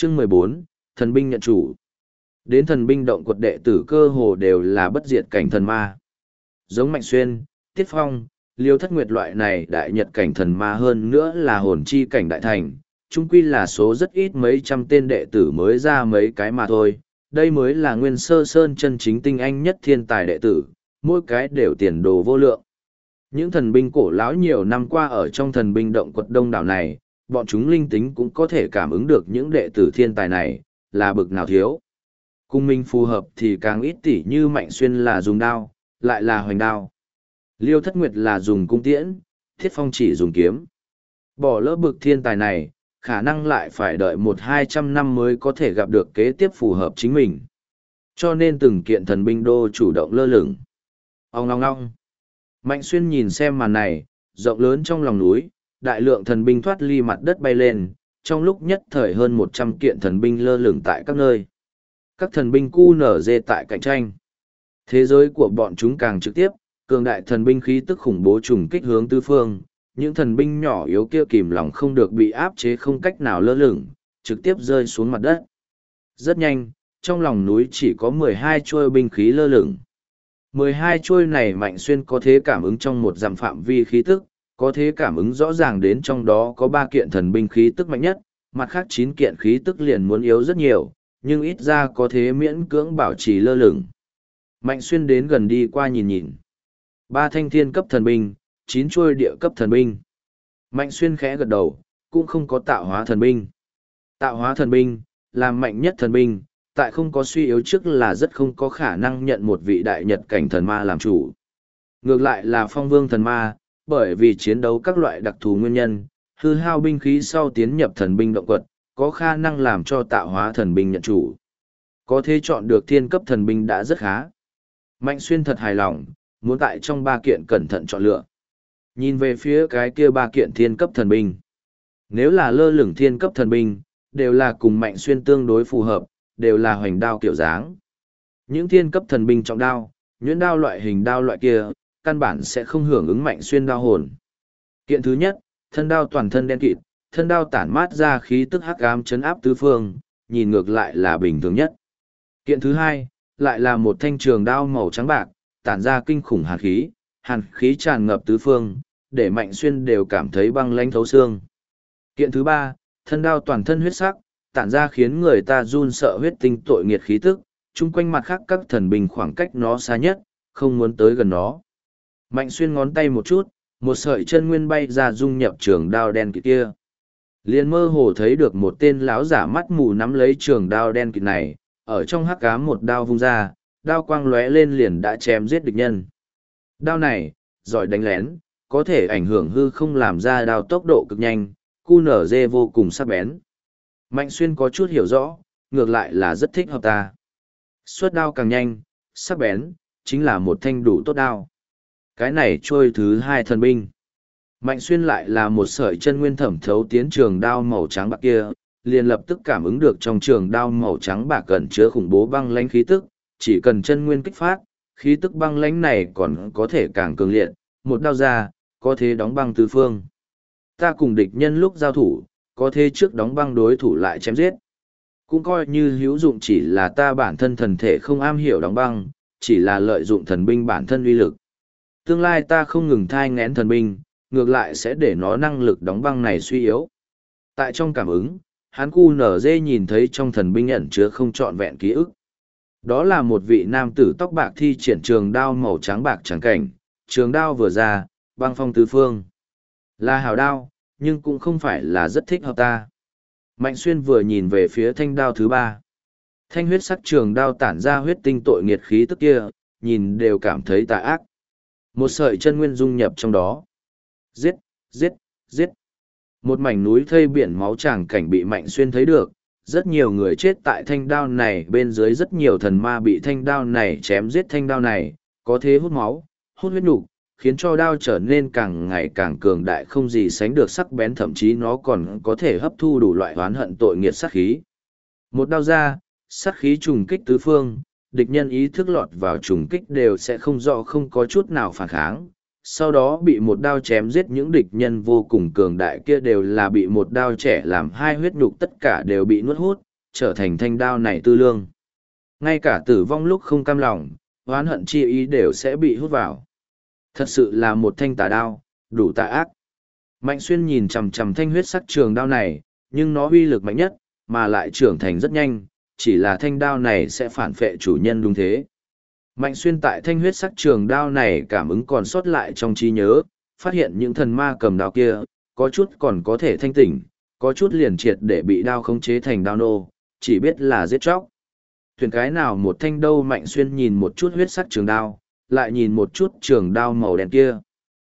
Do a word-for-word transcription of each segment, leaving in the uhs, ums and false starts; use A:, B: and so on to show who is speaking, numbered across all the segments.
A: Chương mười bốn, thần binh nhận chủ. Đến thần binh động quật đệ tử cơ hồ đều là bất diệt cảnh thần ma. Giống Mạnh Xuyên, Tiết Phong, Liêu Thất Nguyệt loại này đại nhật cảnh thần ma hơn nữa là hồn chi cảnh đại thành, chung quy là số rất ít mấy trăm tên đệ tử mới ra mấy cái mà thôi. Đây mới là nguyên sơ sơn chân chính tinh anh nhất thiên tài đệ tử, mỗi cái đều tiền đồ vô lượng. Những thần binh cổ lão nhiều năm qua ở trong thần binh động quật đông đảo này, bọn chúng linh tính cũng có thể cảm ứng được những đệ tử thiên tài này, là bực nào thiếu. Cung minh phù hợp thì càng ít, tỉ như Mạnh Xuyên là dùng đao, lại là hoành đao. Liêu Thất Nguyệt là dùng cung tiễn, Thiết Phong chỉ dùng kiếm. Bỏ lỡ bực thiên tài này, khả năng lại phải đợi một hai trăm năm mới có thể gặp được kế tiếp phù hợp chính mình. Cho nên từng kiện thần binh đô chủ động lơ lửng. Ông ngong ngong. Mạnh Xuyên nhìn xem màn này, rộng lớn trong lòng núi, đại lượng thần binh thoát ly mặt đất bay lên, trong lúc nhất thời hơn một trăm kiện thần binh lơ lửng tại các nơi. Các thần binh cu nở dê tại cạnh tranh. Thế giới của bọn chúng càng trực tiếp, cường đại thần binh khí tức khủng bố trùng kích hướng tứ phương, những thần binh nhỏ yếu kia kìm lòng không được bị áp chế không cách nào lơ lửng, trực tiếp rơi xuống mặt đất. Rất nhanh, trong lòng núi chỉ có mười hai chuôi binh khí lơ lửng. mười hai chuôi này Mạnh Xuyên có thể cảm ứng trong một dặm phạm vi khí tức, có thể cảm ứng rõ ràng đến trong đó có ba kiện thần binh khí tức mạnh nhất, mặt khác chín kiện khí tức liền muốn yếu rất nhiều, nhưng ít ra có thể miễn cưỡng bảo trì lơ lửng. Mạnh Xuyên đến gần đi qua nhìn nhìn. Ba thanh thiên cấp thần binh, chín chuôi địa cấp thần binh. Mạnh Xuyên khẽ gật đầu, cũng không có tạo hóa thần binh. Tạo hóa thần binh, làm mạnh nhất thần binh, tại không có suy yếu trước là rất không có khả năng nhận một vị đại nhật cảnh thần ma làm chủ. Ngược lại là phong vương thần ma, bởi vì chiến đấu các loại đặc thù nguyên nhân, hư hao binh khí sau tiến nhập thần binh động quật, có khả năng làm cho tạo hóa thần binh nhận chủ. Có thể chọn được thiên cấp thần binh đã rất khá. Mạnh Xuyên thật hài lòng, muốn tại trong ba kiện cẩn thận chọn lựa. Nhìn về phía cái kia ba kiện thiên cấp thần binh. Nếu là lơ lửng thiên cấp thần binh, đều là cùng Mạnh Xuyên tương đối phù hợp, đều là hoành đao kiểu dáng. Những thiên cấp thần binh trọng đao, nhuyễn đao loại hình đao loại kia, căn bản sẽ không hưởng ứng Mạnh Xuyên đao hồn. Kiện thứ nhất, thân đao toàn thân đen kịt, thân đao tản mát ra khí tức hắc ám chấn áp tứ phương, nhìn ngược lại là bình thường nhất. Kiện thứ hai, lại là một thanh trường đao màu trắng bạc, tản ra kinh khủng hàn khí, hàn khí tràn ngập tứ phương, để Mạnh Xuyên đều cảm thấy băng lãnh thấu xương. Kiện thứ ba, thân đao toàn thân huyết sắc, tản ra khiến người ta run sợ huyết tinh tội nghiệt khí tức, chung quanh mặt khác các thần binh khoảng cách nó xa nhất, không muốn tới gần nó. Mạnh Xuyên ngón tay một chút, một sợi chân nguyên bay ra dung nhập trường đao đen kịt kia. Liền mơ hồ thấy được một tên lão giả mắt mù nắm lấy trường đao đen kịt này, ở trong hắc ám một đao vung ra, đao quang lóe lên liền đã chém giết địch nhân. Đao này, giỏi đánh lén, có thể ảnh hưởng hư không làm ra đao tốc độ cực nhanh, cu nở dê vô cùng sắc bén. Mạnh Xuyên có chút hiểu rõ, ngược lại là rất thích hợp ta. Xuất đao càng nhanh, sắc bén, chính là một thanh đủ tốt đao. Cái này trôi thứ hai thần binh. Mạnh Xuyên lại là một sợi chân nguyên thẩm thấu tiến trường đao màu trắng bạc kia, liền lập tức cảm ứng được trong trường đao màu trắng bạc cẩn chứa khủng bố băng lãnh khí tức, chỉ cần chân nguyên kích phát, khí tức băng lãnh này còn có thể càng cường liệt, một đao ra, có thể đóng băng tứ phương. Ta cùng địch nhân lúc giao thủ, có thể trước đóng băng đối thủ lại chém giết. Cũng coi như hữu dụng, chỉ là ta bản thân thần thể không am hiểu đóng băng, chỉ là lợi dụng thần binh bản thân uy lực. Tương lai ta không ngừng thai ngén thần binh, ngược lại sẽ để nó năng lực đóng băng này suy yếu. Tại trong cảm ứng, hắn cu nở dê nhìn thấy trong thần binh ẩn chứa không trọn vẹn ký ức. Đó là một vị nam tử tóc bạc thi triển trường đao màu trắng bạc trắng cảnh, trường đao vừa ra, băng phong tứ phương. Là hào đao, nhưng cũng không phải là rất thích hợp ta. Mạnh Xuyên vừa nhìn về phía thanh đao thứ ba. Thanh huyết sắc trường đao tản ra huyết tinh tội nghiệt khí tức kia, nhìn đều cảm thấy tà ác. Một sợi chân nguyên dung nhập trong đó. Giết, giết, giết. Một mảnh núi thây biển máu tràng cảnh bị Mạnh Xuyên thấy được. Rất nhiều người chết tại thanh đao này, bên dưới rất nhiều thần ma bị thanh đao này chém giết. Thanh đao này, có thể hút máu, hút huyết nục, khiến cho đao trở nên càng ngày càng cường đại, không gì sánh được sắc bén, thậm chí nó còn có thể hấp thu đủ loại oán hận tội nghiệt sát khí. Một đao ra, sát khí trùng kích tứ phương, địch nhân ý thức lọt vào trùng kích đều sẽ không rõ, không có chút nào phản kháng. Sau đó bị một đao chém giết, những địch nhân vô cùng cường đại kia đều là bị một đao trẻ làm hai huyết nhục tất cả đều bị nuốt hút, trở thành thanh đao này tư lương. Ngay cả tử vong lúc không cam lòng, oán hận chi ý đều sẽ bị hút vào. Thật sự là một thanh tà đao, đủ tà ác. Mạnh Xuyên nhìn chằm chằm thanh huyết sắc trường đao này, nhưng nó uy lực mạnh nhất, mà lại trưởng thành rất nhanh, chỉ là thanh đao này sẽ phản phệ chủ nhân đúng thế. Mạnh Xuyên tại thanh huyết sắc trường đao này cảm ứng còn sót lại trong trí nhớ, phát hiện những thần ma cầm đao kia, có chút còn có thể thanh tỉnh, có chút liền triệt để bị đao khống chế thành đao nô, chỉ biết là giết chóc. Thuyền cái nào một thanh đâu. Mạnh Xuyên nhìn một chút huyết sắc trường đao, lại nhìn một chút trường đao màu đen kia.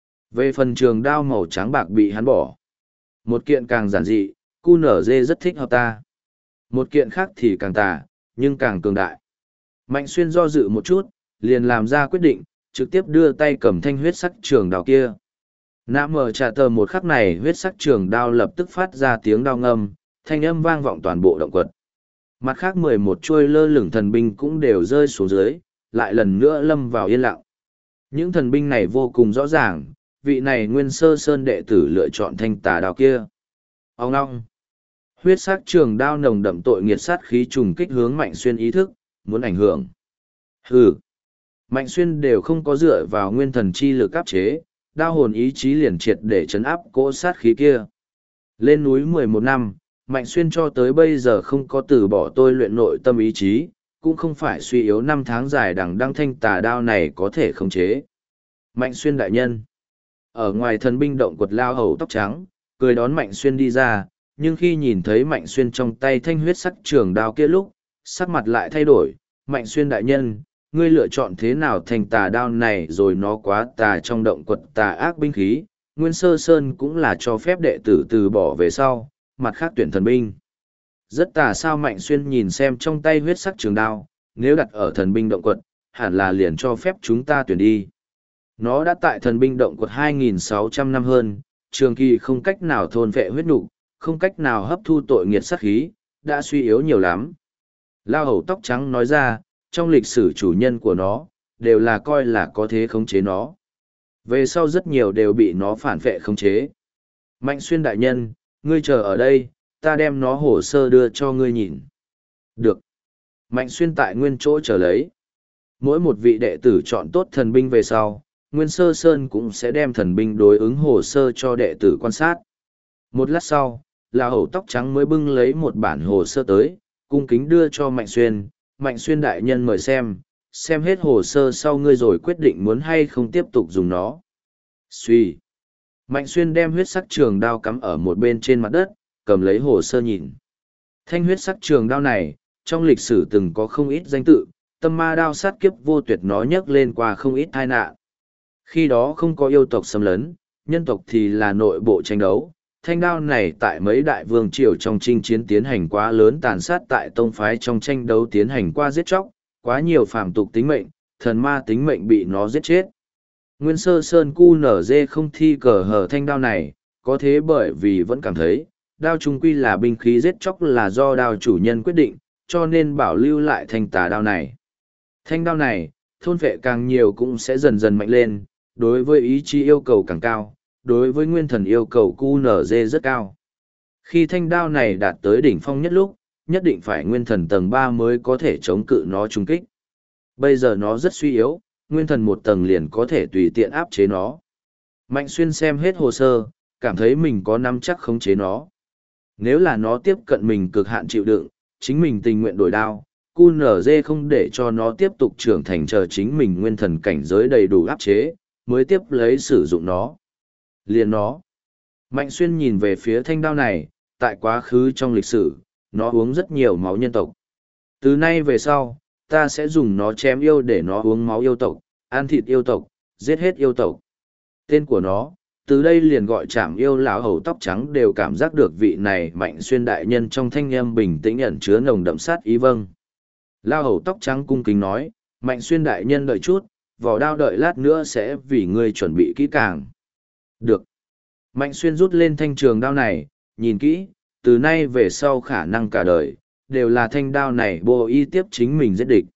A: Về phần trường đao màu trắng bạc bị hắn bỏ. Một kiện càng giản dị, cu nở dê rất thích hợp ta. Một kiện khác thì càng tà, nhưng càng cường đại. Mạnh Xuyên do dự một chút, liền làm ra quyết định, trực tiếp đưa tay cầm thanh huyết sắc trường đao kia. Nã mở trả tờ một khắc này huyết sắc trường đao lập tức phát ra tiếng đao ngâm, thanh âm vang vọng toàn bộ động quật. Mặt khác mười một chuôi lơ lửng thần binh cũng đều rơi xuống dưới, lại lần nữa lâm vào yên lặng. Những thần binh này vô cùng rõ ràng, vị này nguyên sơ sơn đệ tử lựa chọn thanh tà đao kia. Ông ngong. Huyết sắc trường đao nồng đậm tội nghiệt sát khí trùng kích hướng Mạnh Xuyên ý thức, muốn ảnh hưởng. Hừ. Mạnh Xuyên đều không có dựa vào nguyên thần chi lực áp chế, đao hồn ý chí liền triệt để chấn áp cỗ sát khí kia. Lên núi mười một năm, Mạnh Xuyên cho tới bây giờ không có từ bỏ tôi luyện nội tâm ý chí, cũng không phải suy yếu năm tháng dài đằng đăng thanh tà đao này có thể khống chế. Mạnh Xuyên đại nhân. Ở ngoài thần binh động quật lao hầu tóc trắng, cười đón Mạnh Xuyên đi ra, nhưng khi nhìn thấy Mạnh Xuyên trong tay thanh huyết sắc trường đao kia lúc, sắc mặt lại thay đổi. Mạnh Xuyên đại nhân, ngươi lựa chọn thế nào thành tà đao này rồi, nó quá tà trong động quật tà ác binh khí, Nguyên Sơ Sơn cũng là cho phép đệ tử từ bỏ về sau, mặt khác tuyển thần binh. Rất tà sao? Mạnh Xuyên nhìn xem trong tay huyết sắc trường đao, nếu đặt ở thần binh động quật, hẳn là liền cho phép chúng ta tuyển đi. Nó đã tại thần binh động quật hai nghìn sáu trăm năm hơn, trường kỳ không cách nào thôn vệ huyết nục, không cách nào hấp thu tội nghiệt sát khí, đã suy yếu nhiều lắm. Lao hầu tóc trắng nói ra, trong lịch sử chủ nhân của nó, đều là coi là có thế khống chế nó. Về sau rất nhiều đều bị nó phản vệ khống chế. Mạnh Xuyên đại nhân, ngươi chờ ở đây, ta đem nó hồ sơ đưa cho ngươi nhìn. Được. Mạnh Xuyên tại nguyên chỗ chờ lấy. Mỗi một vị đệ tử chọn tốt thần binh về sau, Nguyên Sơ Sơn cũng sẽ đem thần binh đối ứng hồ sơ cho đệ tử quan sát. Một lát sau, là hầu tóc trắng mới bưng lấy một bản hồ sơ tới, cung kính đưa cho Mạnh Xuyên. Mạnh Xuyên đại nhân mời xem, xem hết hồ sơ sau ngươi rồi quyết định muốn hay không tiếp tục dùng nó. Suy. Mạnh Xuyên đem huyết sắc trường đao cắm ở một bên trên mặt đất, cầm lấy hồ sơ nhìn. Thanh huyết sắc trường đao này, trong lịch sử từng có không ít danh tự, tâm ma đao sát kiếp vô tuyệt nó nhắc lên qua không ít tai nạn. Khi đó không có yêu tộc xâm lấn, nhân tộc thì là nội bộ tranh đấu. Thanh đao này tại mấy đại vương triều trong chinh chiến tiến hành quá lớn, tàn sát tại tông phái trong tranh đấu tiến hành qua giết chóc, quá nhiều phàm tục tính mệnh, thần ma tính mệnh bị nó giết chết. Nguyên Sơ Sơn cu nở dê không thi cờ hở thanh đao này, có thế bởi vì vẫn cảm thấy, đao trung quy là binh khí giết chóc là do đao chủ nhân quyết định, cho nên bảo lưu lại thanh tà đao này. Thanh đao này, thôn vệ càng nhiều cũng sẽ dần dần mạnh lên, đối với ý chí yêu cầu càng cao, đối với nguyên thần yêu cầu cu nở dê rất cao. Khi thanh đao này đạt tới đỉnh phong nhất lúc, nhất định phải nguyên thần tầng ba mới có thể chống cự nó trung kích. Bây giờ nó rất suy yếu, nguyên thần một tầng liền có thể tùy tiện áp chế nó. Mạnh Xuyên xem hết hồ sơ, cảm thấy mình có nắm chắc khống chế nó. Nếu là nó tiếp cận mình cực hạn chịu đựng, chính mình tình nguyện đổi đao, cu nở dê không để cho nó tiếp tục trưởng thành, chờ chính mình nguyên thần cảnh giới đầy đủ áp chế, mới tiếp lấy sử dụng nó. Liền nó. Mạnh Xuyên nhìn về phía thanh đao này, tại quá khứ trong lịch sử, nó uống rất nhiều máu nhân tộc. Từ nay về sau, ta sẽ dùng nó chém yêu để nó uống máu yêu tộc, ăn thịt yêu tộc, giết hết yêu tộc. Tên của nó, từ đây liền gọi Trảm Yêu. Lão hầu tóc trắng đều cảm giác được vị này Mạnh Xuyên đại nhân trong thanh âm bình tĩnh ẩn chứa nồng đậm sát ý. Vâng. Lão hầu tóc trắng cung kính nói, Mạnh Xuyên đại nhân đợi chút, vỏ đao đợi lát nữa sẽ vì ngươi chuẩn bị kỹ càng. Được. Mạnh Xuyên rút lên thanh trường đao này, nhìn kỹ, từ nay về sau khả năng cả đời, đều là thanh đao này bồ y tiếp chính mình giết địch.